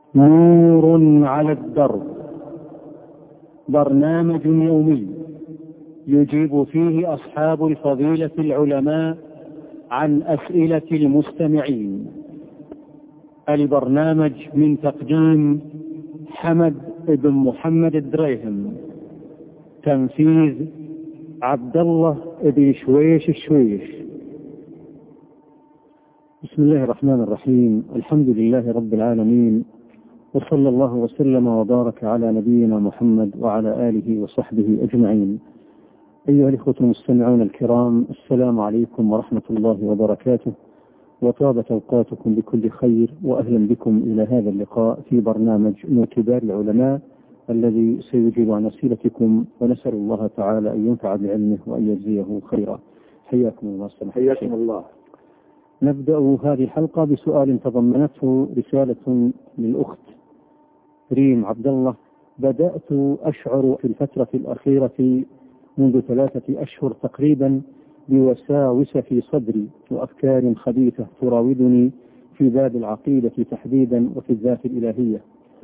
نور على الدرب، برنامج يومي يجيب فيه أصحاب الفضيلة العلماء عن أسئلة المستمعين. البرنامج من تقديم حمد بن محمد الدريهم، تنفيذ عبد الله بن شويش الشويش. بسم الله الرحمن الرحيم. الحمد لله رب العالمين، وصلى الله وسلم وبارك على نبينا محمد وعلى آله وصحبه أجمعين. أيها الإخوة المستمعون الكرام، السلام عليكم ورحمة الله وبركاته، وطابت أوقاتكم بكل خير، وأهلا بكم إلى هذا اللقاء في برنامج من كبار العلماء الذي سيجيب عن أسئلتكم، ونسأل الله تعالى أن ينفع بعلمه وأن يجزيه خيرا. حياكم الله. حياكم الله. نبدأ هذه الحلقة بسؤال تضمنته رسالة للأخت ريم عبد الله. بدأت أشعر في الفترة الأخيرة منذ 3 أشهر تقريبا بوساوس في صدري وأفكار خبيثة تراودني في باب العقيدة تحديدا وفي الذات الإلهية،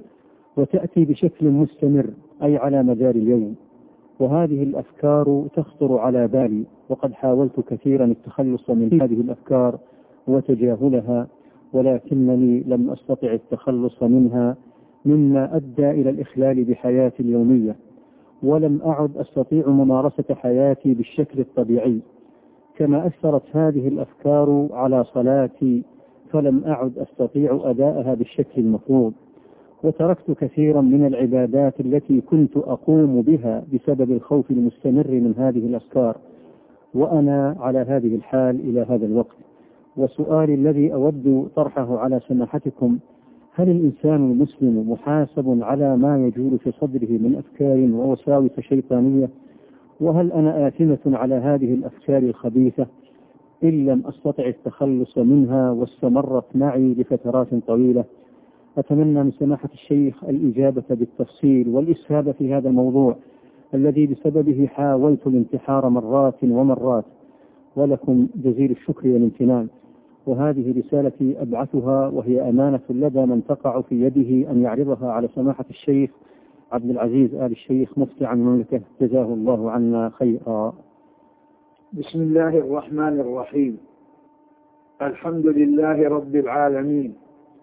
وتأتي بشكل مستمر أي على مدار اليوم، وهذه الأفكار تخطر على بالي، وقد حاولت كثيرا التخلص من هذه الأفكار وتجاهلها، ولكنني لم أستطع التخلص منها، مما أدى إلى الإخلال بحياتي اليومية، ولم أعد أستطيع ممارسة حياتي بالشكل الطبيعي. كما أثرت هذه الأفكار على صلاتي، فلم أعد أستطيع أداءها بالشكل المفروض، وتركت كثيرا من العبادات التي كنت أقوم بها بسبب الخوف المستمر من هذه الأفكار، وأنا على هذه الحال إلى هذا الوقت. وسؤالي الذي أود طرحه على سماحتكم: هل الإنسان المسلم محاسب على ما يجول في صدره من أفكار ووساوس شيطانية؟ وهل أنا آثمة على هذه الأفكار الخبيثة إن لم أستطع التخلص منها واستمرت معي لفترات طويلة؟ أتمنى من سماحة الشيخ الإجابة بالتفصيل والإسهاب في هذا الموضوع الذي بسببه حاولت الانتحار مرات ومرات، ولكم جزيل الشكر والامتنان. وهذه رسالتي أبعثها وهي أمانة لدى من تقع في يده أن يعرضها على سماحة الشيخ عبد العزيز آل الشيخ مفتي عن المملكة، جزاه الله عنا خيرا. بسم الله الرحمن الرحيم. الحمد لله رب العالمين،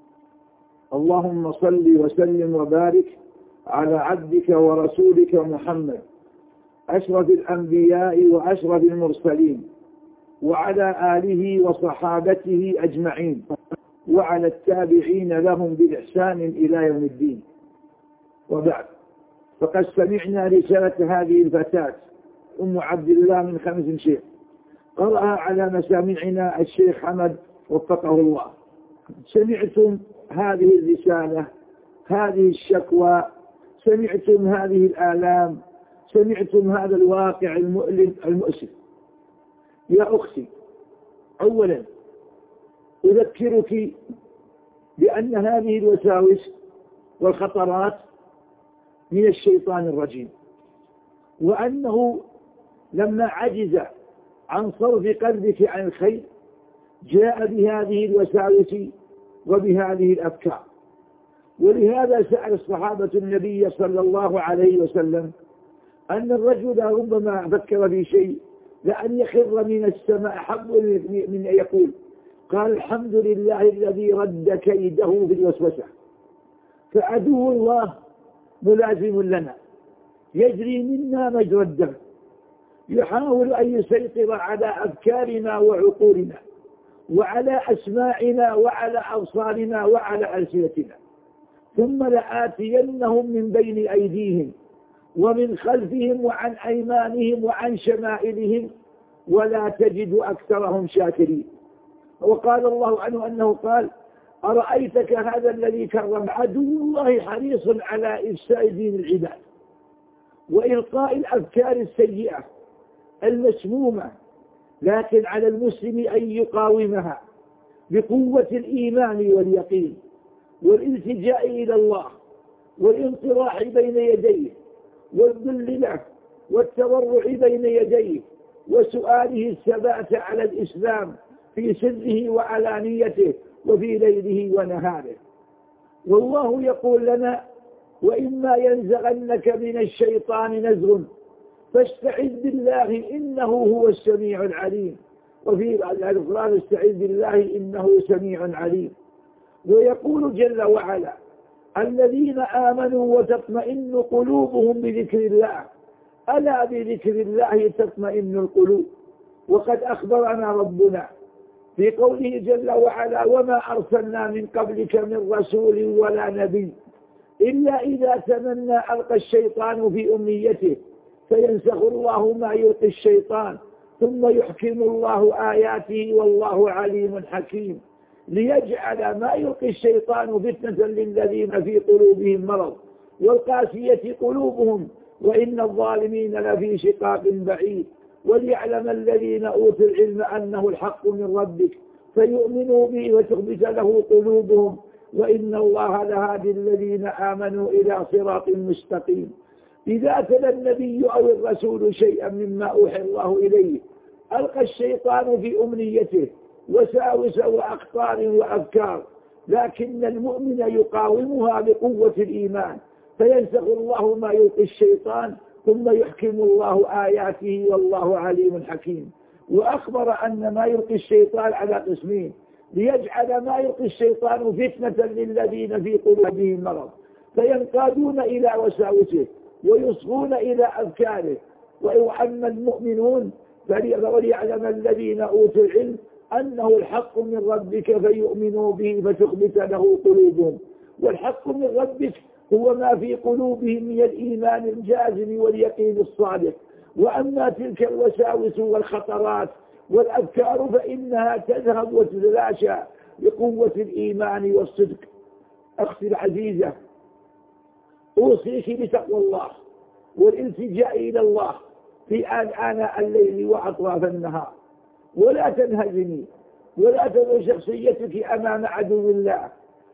اللهم صل وسلم وبارك على عبدك ورسولك محمد أشرف الأنبياء وأشرف المرسلين، وعلى آله وصحابته أجمعين، وعلى التابعين لهم بإحسان إلى يوم الدين. وبعد، فقد سمعنا رسالة هذه الفتاة أم عبد الله من 5 شيخ، قرأها على مسامعنا الشيخ حمد وفقه الله. سمعتم هذه الرسالة، هذه الشكوى، سمعتم هذه الآلام، سمعتم هذا الواقع المؤلم المؤسف. يا أختي، أولا أذكرك بأن هذه الوساوس والخطرات من الشيطان الرجيم، وأنه لما عجز عن صرف قلبك عن الخير جاء بهذه الوساوس وبهذه الأفكار. ولهذا سأل الصحابة النبي صلى الله عليه وسلم أن الرجل ربما فكر في شيء لأن يخر من السماء حب من أن يقول، قال: الحمد لله الذي رد كيده في الوسوسة. فعدو الله ملازم لنا، يجري منا مجرى الدم، يحاول أن يسيطر على أفكارنا وعقولنا وعلى أسماعنا وعلى أبصارنا وعلى ألسنتنا، ثم لآتينهم من بين أيديهم ومن خلفهم وعن أيمانهم وعن شمائلهم ولا تجد أكثرهم شاكرين. وقال الله عنه أنه قال: أرأيتك هذا الذي كرم. عدو الله حريص على إفساد دين العباد وإلقاء الأفكار السيئة المسمومة، لكن على المسلم أن يقاومها بقوة الإيمان واليقين والالتجاء إلى الله والانطراح بين يديه والذل له والتضرع بين يديه وسؤاله الثبات على الإسلام في سره وعلانيته وفي ليله ونهاره. والله يقول لنا وإما ينزغنك من الشيطان نزغ فاستعذ بالله إنه هو السميع العليم. وفي القرآن استعذ بالله إنه سميع عليم. ويقول جل وعلا الذين آمنوا وتطمئن قلوبهم بذكر الله ألا بذكر الله تطمئن القلوب. وقد أخبرنا ربنا في قوله جل وعلا وما أرسلنا من قبلك من رسول ولا نبي إلا إذا تمنى ألقى الشيطان في أمنيته فينسخ الله ما يلقي الشيطان ثم يحكم الله آياته والله عليم حكيم ليجعل ما يلقي الشيطان فتنة للذين في قلوبهم مرض والقاسية قلوبهم وإن الظالمين لفي شقاق بعيد وليعلم الذين أوتوا العلم أنه الحق من ربك فيؤمنوا به وتخبت له قلوبهم وإن الله لهادي الذين آمنوا إلى صراط مستقيم. إذا تلا النبي أو الرسول شيئا مما أوحي الله إليه ألقى الشيطان في أمنيته وساوس وأخطار وأفكار لكن المؤمن يقاومها بقوة الإيمان فينسخ الله ما يلقي الشيطان ثم يحكم الله آياته والله عليم حكيم. وأخبر أن ما يلقي الشيطان على قسمين ليجعل ما يلقي الشيطان فتنة للذين في قلوبهم مرض فينقادون إلى وساوسه ويصغون إلى أذكاره وأما المؤمنون وليعلم الذين أوتوا العلم أنه الحق من ربك فيؤمنوا به فتخبت له قلوبهم. والحق من ربك هو ما في قلوبهم من الإيمان الجازم واليقين الصادق. وأما تلك الوساوس والخطرات والأفكار فإنها تذهب وتتلاشى بقوة الإيمان والصدق. أختي العزيزة أوصيك بتقوى الله والالتجاء إلى الله في آناء الليل وأطراف النهار ولا تنهزمي ولا تضع شخصيتك أمام عدو الله.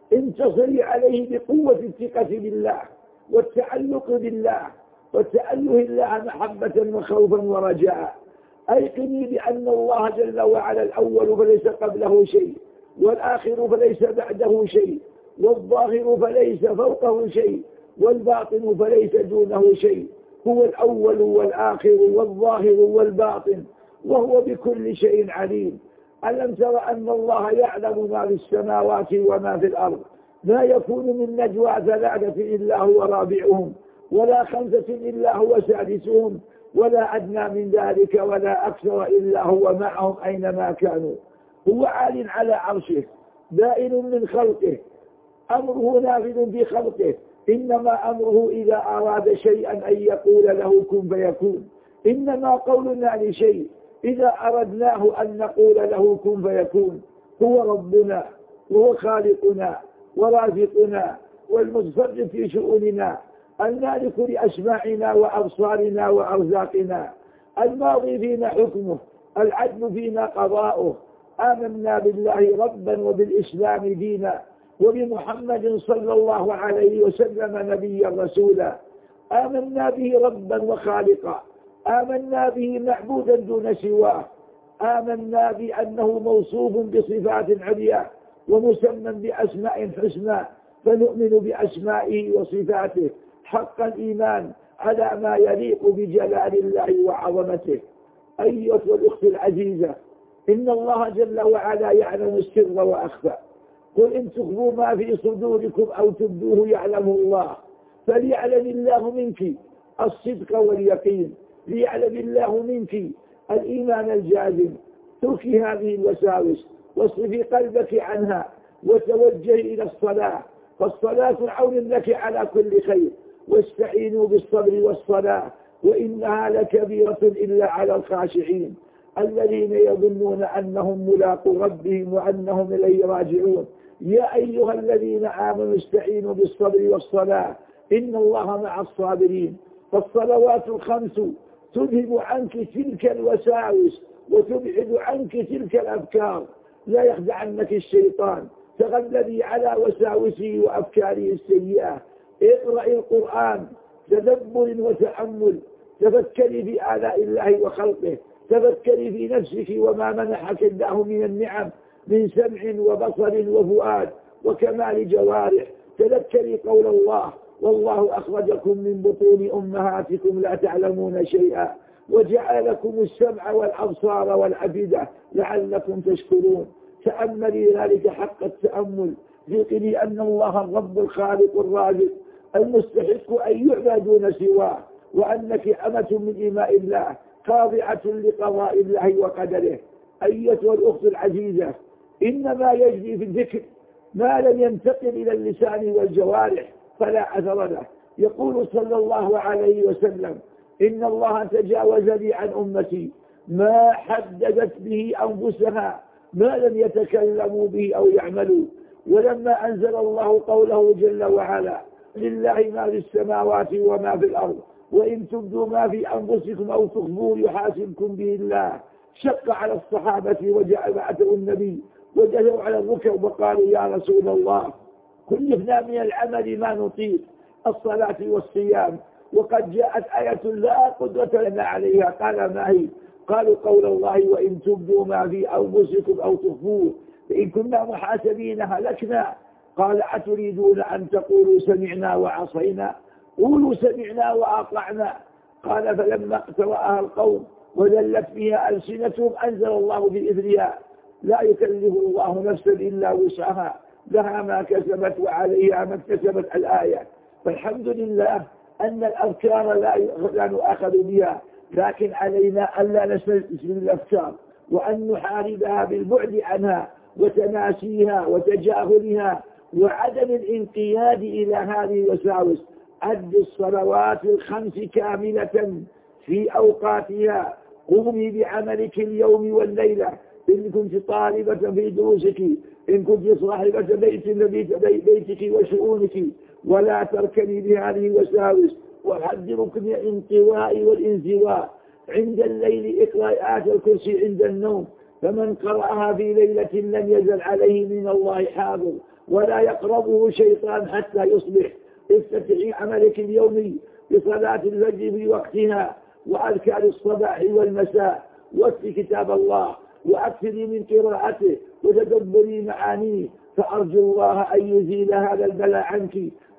انتصري عليه بقوة الثقة بالله والتعلق بالله وتأله الله محبة وخوفا ورجاء. أيقني بأن الله جل وعلا الأول فليس قبله شيء والآخر فليس بعده شيء والظاهر فليس فوقه شيء والباطن فليس دونه شيء. هو الأول والآخر والظاهر والباطن وهو بكل شيء عليم. ألم تر أن الله يعلم ما في السماوات وما في الأرض ما يكون من نجوى ثلاثة إلا هو رابعهم ولا خمسة إلا هو سادسهم ولا أدنى من ذلك ولا أكثر إلا هو معهم أينما كانوا. هو عال على عرشه دائر من خلقه أمره نافذ في خلقه إنما أمره إذا أراد شيئا أن يقول له كن فيكون. إنما قولنا لشيء إذا أردناه أن نقول له كن فيكون. هو ربنا وهو خالقنا ورازقنا والمتصرف في شؤوننا المالك لأسماعنا وأبصارنا وأرزاقنا الماضي فينا حكمه العدل فينا قضاؤه. آمنا بالله ربا وبالإسلام دينا وبمحمد صلى الله عليه وسلم نبيا رسولا. آمنا به ربا وخالقا آمنا به معبودا دون سواه آمنا بأنه موصوف بصفات عليا ومسمى بأسماء حسنى فنؤمن بأسمائه وصفاته حق الإيمان على ما يليق بجلال الله وعظمته. أيها الأخت العزيزة إن الله جل وعلا يعلم السر وأخفى. قل إن تخفوا ما في صدوركم أو تبدوه يعلمه الله فليعلم الله منك الصدق واليقين ليعلم الله منك الإيمان الجازم. تركي هذه الوساوس واصرفي قلبك عنها وتوجهي إلى الصلاة فالصلاة عون لك على كل خير واستعينوا بالصبر والصلاة وإنها لكبيرة إلا على الخاشعين الذين يظنون أنهم ملاقو ربهم وأنهم إليه راجعون. يا أيها الذين آمنوا استعينوا بالصبر والصلاة إن الله مع الصابرين. فالصلوات الخمس تذهب عنك تلك الوساوس وتبعد عنك تلك الأفكار. لا يخدعنك الشيطان تغلبي على وساوسه وأفكاره السيئة. اقرأي القرآن تدبر وتأمل تفكري في آلاء الله وخلقه تفكري في نفسك وما منحك الله من النعم من سمع وبصر وفؤاد وكمال جوارح تذكري قول الله: والله أخرجكم من بطون أمهاتكم لا تعلمون شيئا وجعل لكم السمع والأبصار والأفئدة لعلكم تشكرون. تأملي ذلك حق التأمل، ذكري أن الله الرب الخالق الرازق المستحق أن يعبد دون سواه، وأنك أمة من إماء الله خاضعة لقضاء الله وقدره. أيتها الأخت العزيزة، إنما يجري في الذكر ما لم ينتقل إلى اللسان والجوارح فلا أثر له. يقول صلى الله عليه وسلم: إن الله تجاوز لي عن أمتي ما حددت به أنفسها ما لم يتكلموا به أو يعملوا. ولما أنزل الله قوله جل وعلا: لله ما في السماوات وما في الأرض وإن تبدوا ما في أنفسكم أو تخفوه يحاسبكم به الله، شق على الصحابة وجعلوا النبي وجلوا على الركب وقالوا: يا رسول الله، كلفنا من العمل ما نطيق، الصلاة والصيام، وقد جاءت آية لا قدرة لنا عليها. قال: ما هي؟ قالوا: قول الله: وإن تبدوا ما في أنفسكم أو تخفوه فإن كنا محاسبين هلكنا. قال: أتريدون أن تقولوا سمعنا وعصينا؟ قولوا سمعنا وأطعنا. قال: فلما اقترأها القوم وذلت فيها ألسنتهم أنزل الله في إذنها: لا يكلف الله نفسا إلا وسعها، لها ما كسبت وعليها ما اكتسبت. الآية. فالحمد لله أن الأفكار لا نؤاخذ بها، لكن علينا ألا نستسلم الأفكار وأن نحاربها بالبعد عنها وتناسيها وتجاهلها وعدم الانقياد إلى هذه الوساوس. أد الصلوات الخمس كاملة في أوقاتها، قومي بعملك اليوم والليلة، إن كنت طالبة في دروسك، إن كنت صاحبة بيتك وشؤونك، ولا تركني بهذه الوساوس. وأحذرك من الانطواء والانزواء. عند الليل اقرأ آية الكرسي عند النوم، فمن قرأها في ليلة لم يزل عليه من الله حافظ ولا يقربه شيطان حتى يصبح. افتتحي عملك اليومي بصلاة الفجر في وقتها وأذكار الصباح والمساء، واتل كتاب الله وأكثري من قراءته وتدبري معانيه، فأرجو الله أن يزيل هذا البلاء عنك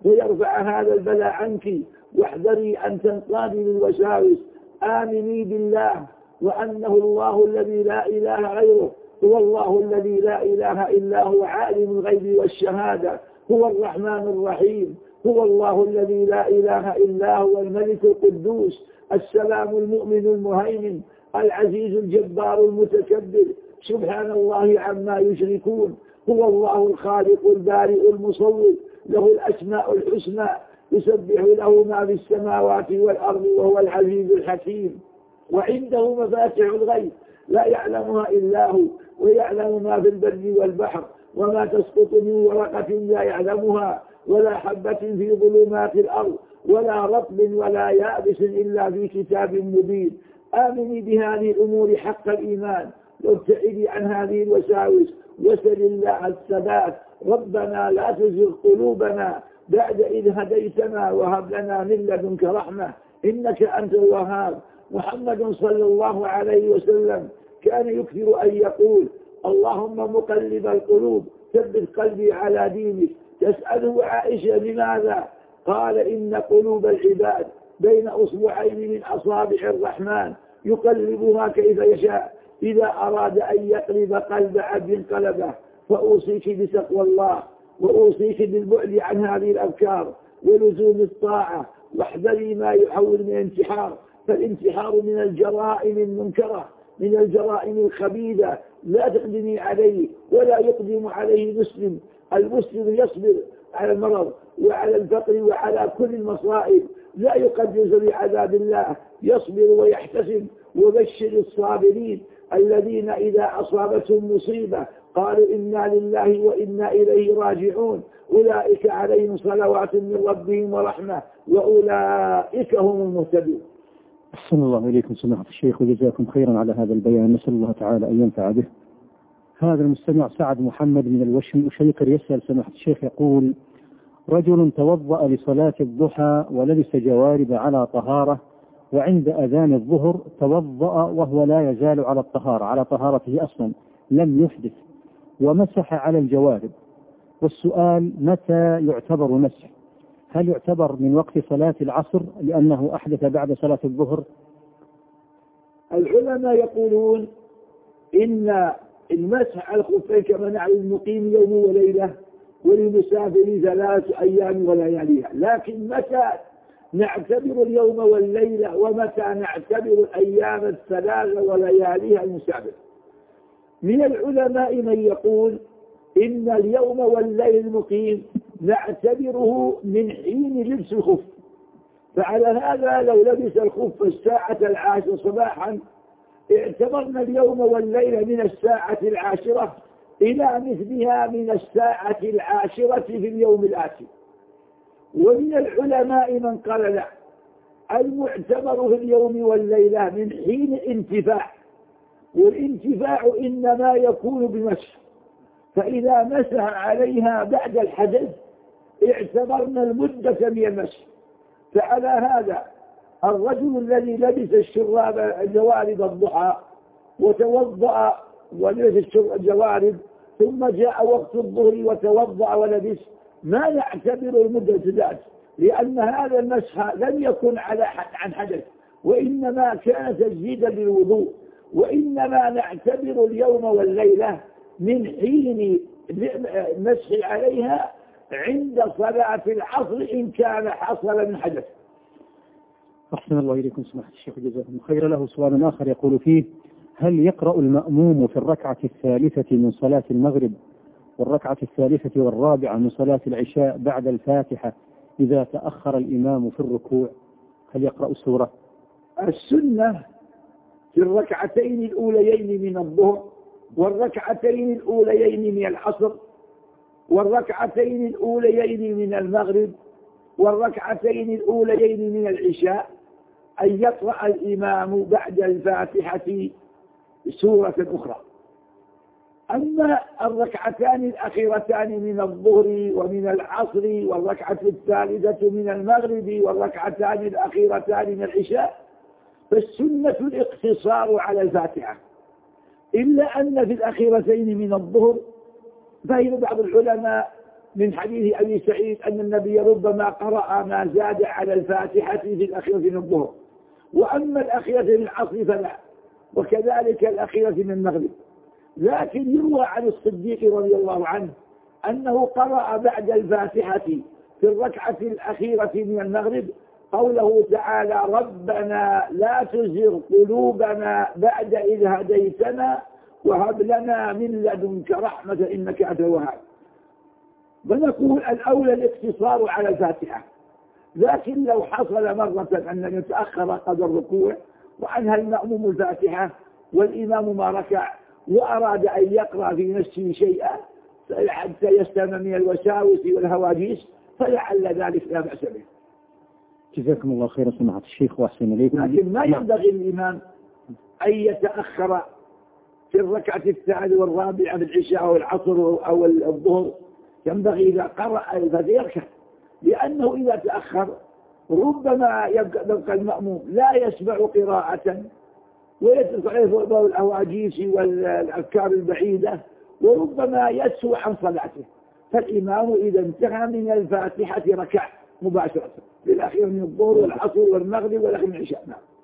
ويرفع هذا البلاء عنك. واحذري أن تنقادي للوساوس. آمني بالله وأنه الله الذي لا إله غيره، هو الله الذي لا إله إلا هو عالم الغيب والشهادة، هو الرحمن الرحيم، هو الله الذي لا إله إلا هو الملك القدوس السلام المؤمن المهيمن العزيز الجبار المتكبر، سبحان الله عما يشركون. هو الله الخالق البارئ المصور، له الأسماء الحسنى، يسبح له ما في السماوات والأرض وهو العزيز الحكيم. وعنده مفاتح الغيب لا يعلمها إلا هو، ويعلم ما في البر والبحر، وما تسقط من ورقة لا يعلمها، ولا حبة في ظلمات الأرض، ولا رطب ولا يابس إلا في كتاب مبين. آمني بهذه الأمور حق الإيمان، وابتعدي عن هذه الوساوس، وسل الله الثبات. ربنا لا تزغ قلوبنا بعد إذ هديتنا وهب لنا من لدنك رحمة إنك أنت الوهاب. محمد صلى الله عليه وسلم كان يكثر أن يقول: اللهم مقلب القلوب ثبت قلبي على دينك. تسأله عائشة: لماذا؟ قال: إن قلوب العباد بين أصبعين من أصابع الرحمن يقلبها كيف يشاء، إذا أراد أن يقلب قلب عبد قلبه. فأوصيك بتقوى الله، وأوصيك بالبعد عن هذه الأفكار ولزوم الطاعة، واحذري ما يحول من انتحار، فالانتحار من الجرائم المنكرة، من الجرائم الخبيثة، لا تقدمي عليه ولا يقدم عليه مسلم. المسلم يصبر على المرض وعلى الفقر وعلى كل المصائب، لا يقدس بعذاب الله، يصبر ويحتسب. وبشر الصابرين الذين إذا أصابتهم مصيبة قالوا: إنا لله وإنا إليه راجعون، أولئك عليهم صلوات من ربهم ورحمة وأولئك هم المهتدون. أحسن الله إليكم سماحة الشيخ، وجزاكم خيرا على هذا البيان، نسأل الله تعالى أن ينفع به. هذا المستمع سعد محمد من الوشم الشيقر يسأل سماحة الشيخ، يقول: رجل توضأ لصلاة الضحى ولبس جوارب على طهارة، وعند أذان الظهر توضأ وهو لا يزال على الطهارة، على طهارته أصلا، لم يحدث، ومسح على الجوارب، والسؤال: متى يعتبر مسح؟ هل يعتبر من وقت صلاة العصر لأنه أحدث بعد صلاة الظهر؟ العلماء يقولون إن المسح على الخفين كما نعلم المقيم يوم وليلة، وللمسافر 3 أيام ولياليها، لكن متى نعتبر اليوم والليلة ومتى نعتبر الأيام 3 ولياليها المسافر؟ من العلماء من يقول إن اليوم والليل المقيم نعتبره من حين لبس الخف، فعلى هذا لو لبس الخف 10:10 صباحا اعتبرنا اليوم والليلة من 10:10 إلى مثلها من 10:10 في اليوم الآتي. ومن العلماء من قال لا، المعتبر في اليوم والليلة من حين الانتفاع، والانتفاع إنما يكون بمسح، فإذا مسح عليها بعد الحدث اعتبرنا المدة من المسح. فعلى هذا الرجل الذي لبس الشراب الجوارب الضحى وتوضأ ولبس الجوارب ثم جاء وقت الظهر وتوضأ ولبس، ما نعتبر المدة ذات، لأن هذا المسح لم يكن عن حدث، وإنما كان تجديدا للوضوء، وإنما نعتبر اليوم والليلة من حين المسح عليها عند صلاة العصر إن كان حصل من حدث. أحسن الله إليكم سماحة الشيخ، جزاكم خير. له سؤال آخر يقول فيه: هل يقرأ المأموم في الركعة الثالثة من صلاة المغرب والركعة الثالثة والرابعة من صلاة العشاء بعد الفاتحة إذا تأخر الإمام في الركوع؟ هل يقرأ السورة؟ السنة في الركعتين الأوليين من الظهر والركعتين الأوليين من العصر والركعتين الأوليين من المغرب والركعتين الأوليين من العشاء أن يقرأ الإمام بعد الفاتحة سورة أخرى. أما الركعتان الأخيرتان من الظهر ومن العصر والركعة الثالثة من المغرب والركعتان الأخيرتان من العشاء فالسنة الاقتصار على الفاتحة، إلا أن في الأخيرتين من الظهر فهم بعض العلماء من حديث أبي سعيد أن النبي ربما قرأ ما زاد على الفاتحة في الأخيرة من الظهر، وأما الأخيرة من العصر فلا، وكذلك الأخيرة من المغرب. لكن يروى عن الصديق رضي الله عنه أنه قرأ بعد الفاتحة في الركعة الأخيرة من المغرب قوله تعالى: ربنا لا تزغ قلوبنا بعد إذ هديتنا وهب لنا من لدنك رحمة إنك أنت الوهاب. ونقول الأولى الاقتصار على الفاتحة، لكن لو حصل مرة أن يتأخر قدر الركوع وأنهى المأموم الفاتحة والإمام ما ركع وأراد أن يقرأ في نفسه شيئا حتى يستمع من الوساوس والهواجيس فلعل ذلك لا بأس به. جزاكم الله خيرا سماحة الشيخ وأحسن إليكم. لكن ما ينبغي الإمام أن يتأخر في الركعة الثالثة والرابعة في العشاء أو العصر أو الظهر، ينبغي إذا قرأ فليركع، لأنه إذا تأخر ربما يبقى المأموم لا يسمع قراءة ويترك عليه الأواجيس والأفكار البعيدة وربما يسهو عن صلاته. فالإمام إذا انتهى من الفاتحة ركع مباشرة للأخير من الظهر والعصر والمغرب والأخير من العشاء.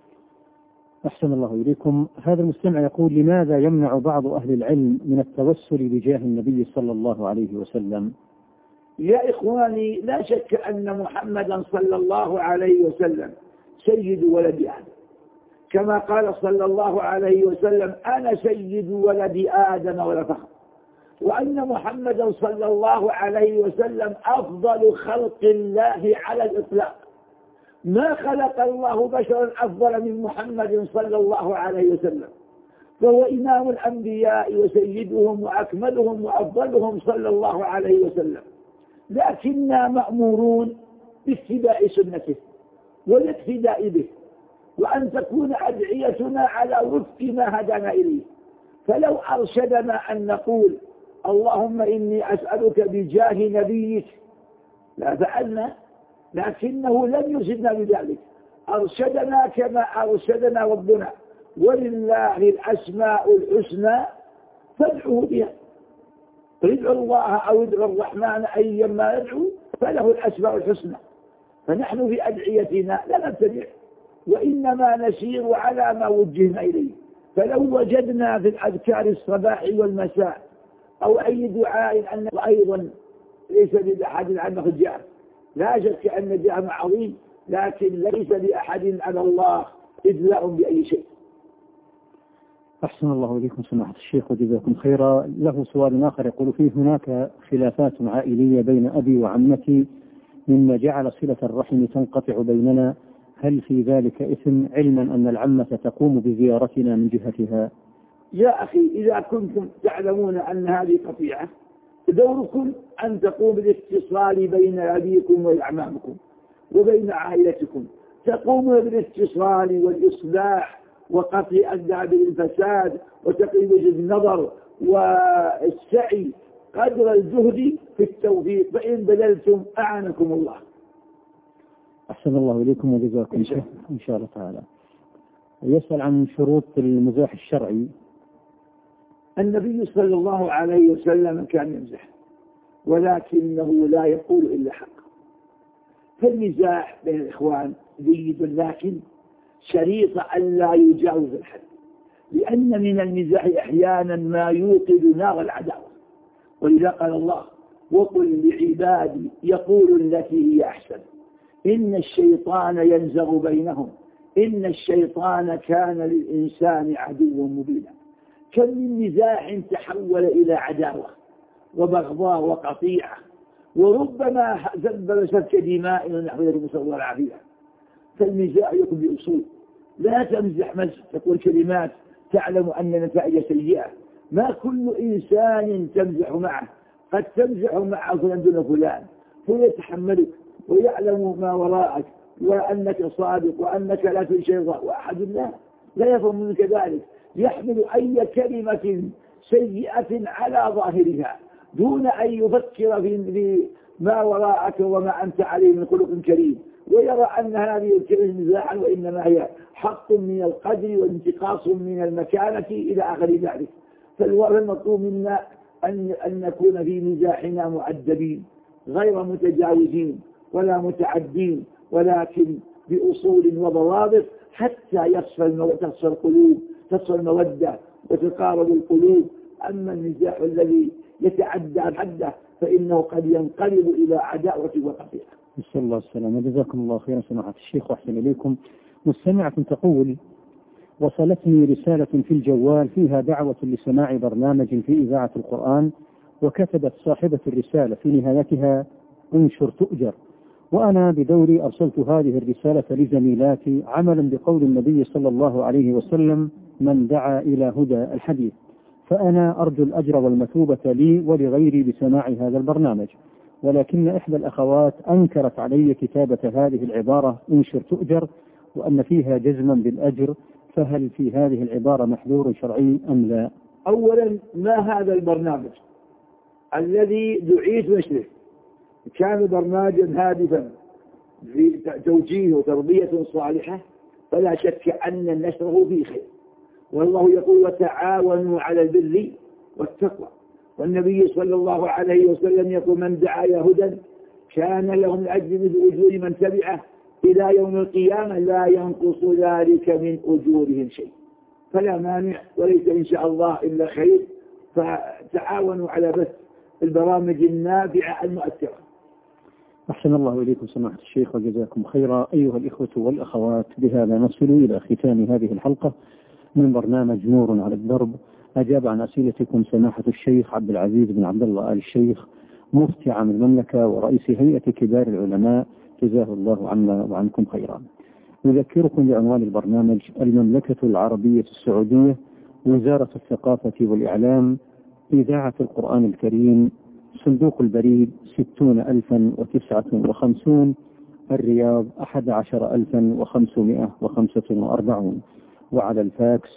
أحسن الله إليكم. هذا المستمع يقول: لماذا يمنع بعض أهل العلم من التوسل بجاه النبي صلى الله عليه وسلم؟ يا إخواني، لا شك أن محمدا صلى الله عليه وسلم سيد ولد آدم، كما قال صلى الله عليه وسلم: أنا سيد ولد آدم ولا فخر، وأن محمدا صلى الله عليه وسلم أفضل خلق الله على الإطلاق، ما خلق الله بشرا أفضل من محمد صلى الله عليه وسلم، فهو إمام الأنبياء وسيدهم وأكملهم وأفضلهم صلى الله عليه وسلم، لكننا مأمورون باتباع سنته والاقتداء به، وأن تكون أدعيتنا على وفق ما هدانا إليه. فلو أرشدنا أن نقول: اللهم إني أسألك بجاه نبيك، لا فعلنا، لكنه لم يرشدنا بذلك، أرشدنا كما أرشدنا ربنا: ولله الأسماء الحسنى فادعوه بها. ادعوا الله أو ادعوا الرحمن أيما يدعو فله الأسماء الحسنى. فنحن في أدعيتنا لا نبتدع، وإنما نسير على ما وجهنا إليه. فلو وجدنا في الأذكار الصباح والمساء أو أي دعاء أن أيضا ليس لأحد عنه جاه، لا شك أن جاه عظيم، لكن ليس لأحد على الله إدلاء بأي شيء. أحسن الله إليكم سماحة الشيخ وجزاكم خيرا. له سؤال آخر يقول فيه: هناك خلافات عائلية بين أبي وعمتي مما جعل صلة الرحم تنقطع بيننا، هل في ذلك إثم، علما أن العمة تقوم بزيارتنا من جهتها؟ يا أخي، إذا كنتم تعلمون أن هذه قطيعة، دوركم أن تقوم بالاتصال بين أبيكم وأعمامكم وبين عائلتكم، تقومون بالاتصال والإصلاح وقطع الدعم بالفساد وتقريب وجه النظر والسعي قدر الجهد في التوفيق، فإن بذلتم أعانكم الله. أحسن الله إليكم وجزاكم إن شاء الله تعالى. يسأل عن شروط المزاح الشرعي. النبي صلى الله عليه وسلم كان يمزح، ولكنه لا يقول إلا حق. فالمزاح بين الإخوان جيد، لكن شريط أن لا يجاوز الحد، لأن من المزاح أحيانا ما يوقد نار العداوة. ولذا قال الله: وقل لعبادي يقول التي هي أحسن إن الشيطان ينزغ بينهم إن الشيطان كان للإنسان عدوا مبينا. كم من مزاح تحول إلى عداوة وبغضاء وقطيعة، وربما سبب سفك دماء ونحو ذلك، نسأل الله العافية. فالمزاح يكون بأصول، لا تمزح مزح تقول كلمات تعلم أن نتائج سيئة. ما كل إنسان تمزح معه، قد تمزح معه فلان دون فلان فيتحملك ويعلم ما وراءك وأنك صادق وأنك لا تنشر، وأحد لا يفهم منك ذلك، يحمل أي كلمة سيئة على ظاهرها دون أن يفكر في ما وراءك وما أنت عليه من خلق كريم، ويرى أن هذه الكلمة مزاحا وإنما هي حق من القدر وانتقاص من المكانة إلى آخر ذلك. فالمطلوب منا أن نكون في مزاحنا مؤدبين غير متجاوزين ولا متعدين، ولكن بأصول وضوابط حتى تصفى القلوب، تصفى المودة وتقارب القلوب. أما المزاح الذي يتعدى حده فإنه قد ينقلب إلى عداوة وقطيعة. نسأل الله السلامة. جزاكم الله خيرا سماحة الشيخ وأحسن إليكم. مستمعة تقول: وصلتني رسالة في الجوال فيها دعوة لسماع برنامج في إذاعة القرآن، وكتبت صاحبة الرسالة في نهايتها: انشر تؤجر. وأنا بدوري أرسلت هذه الرسالة لزميلاتي عملا بقول النبي صلى الله عليه وسلم: من دعا إلى هدى الحديث. فأنا أرجو الأجر والمثوبة لي ولغيري بسماع هذا البرنامج، ولكن إحدى الأخوات أنكرت علي كتابة هذه العبارة انشر تؤجر، وأن فيها جزما بالأجر، فهل في هذه العبارة محذور شرعي أم لا؟ أولا، ما هذا البرنامج الذي دعيت نشره؟ كان برنامجا هادفا في توجيه وتربية صالحة، فلا شك أن نشره فيه خير. والله يقول: وتعاونوا على البر والتقوى. والنبي صلى الله عليه وسلم يقول: من دعا إلى هدى كان لهم الأجر مثل أجور من تبعه إلى يوم القيامة لا ينقص ذلك من أجورهم شيء. فلا مانع، وليس إن شاء الله إلا خير. فتعاونوا على بث البرامج النافعة المؤثرة. أحسن الله إليكم سماحة الشيخ وجزاكم خيرا. أيها الإخوة والأخوات، بهذا نصل إلى ختام هذه الحلقة من برنامج نور على الدرب. أجاب عن أسئلتكم سماحة الشيخ عبد العزيز بن عبد الله آل الشيخ، مفتي عام المملكة ورئيس هيئة كبار العلماء، جزاه الله عنا وعنكم خيرا. نذكركم بعنوان البرنامج: المملكة العربية السعودية، وزارة الثقافة والإعلام، إذاعة القرآن الكريم، صندوق البريد 60,059، الرياض 11,545، وعلى الفاكس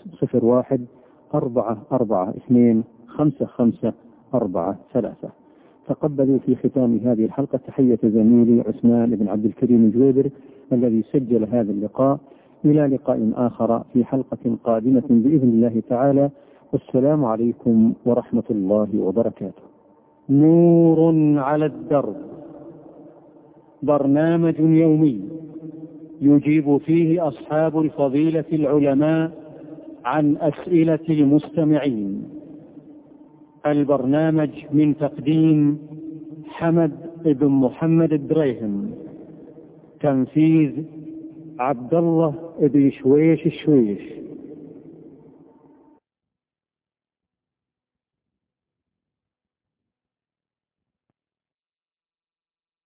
01-442-5543. تقبلوا في ختام هذه الحلقة تحية زميلي عثمان بن عبد الكريم الجويبر الذي سجل هذا اللقاء. إلى لقاء آخر في حلقة قادمة بإذن الله تعالى، والسلام عليكم ورحمة الله وبركاته. نور على الدرب، برنامج يومي يجيب فيه أصحاب الفضيلة العلماء عن أسئلة المستمعين. البرنامج من تقديم حمد بن محمد الدريهم، تنفيذ عبد الله بن شويش الشويش.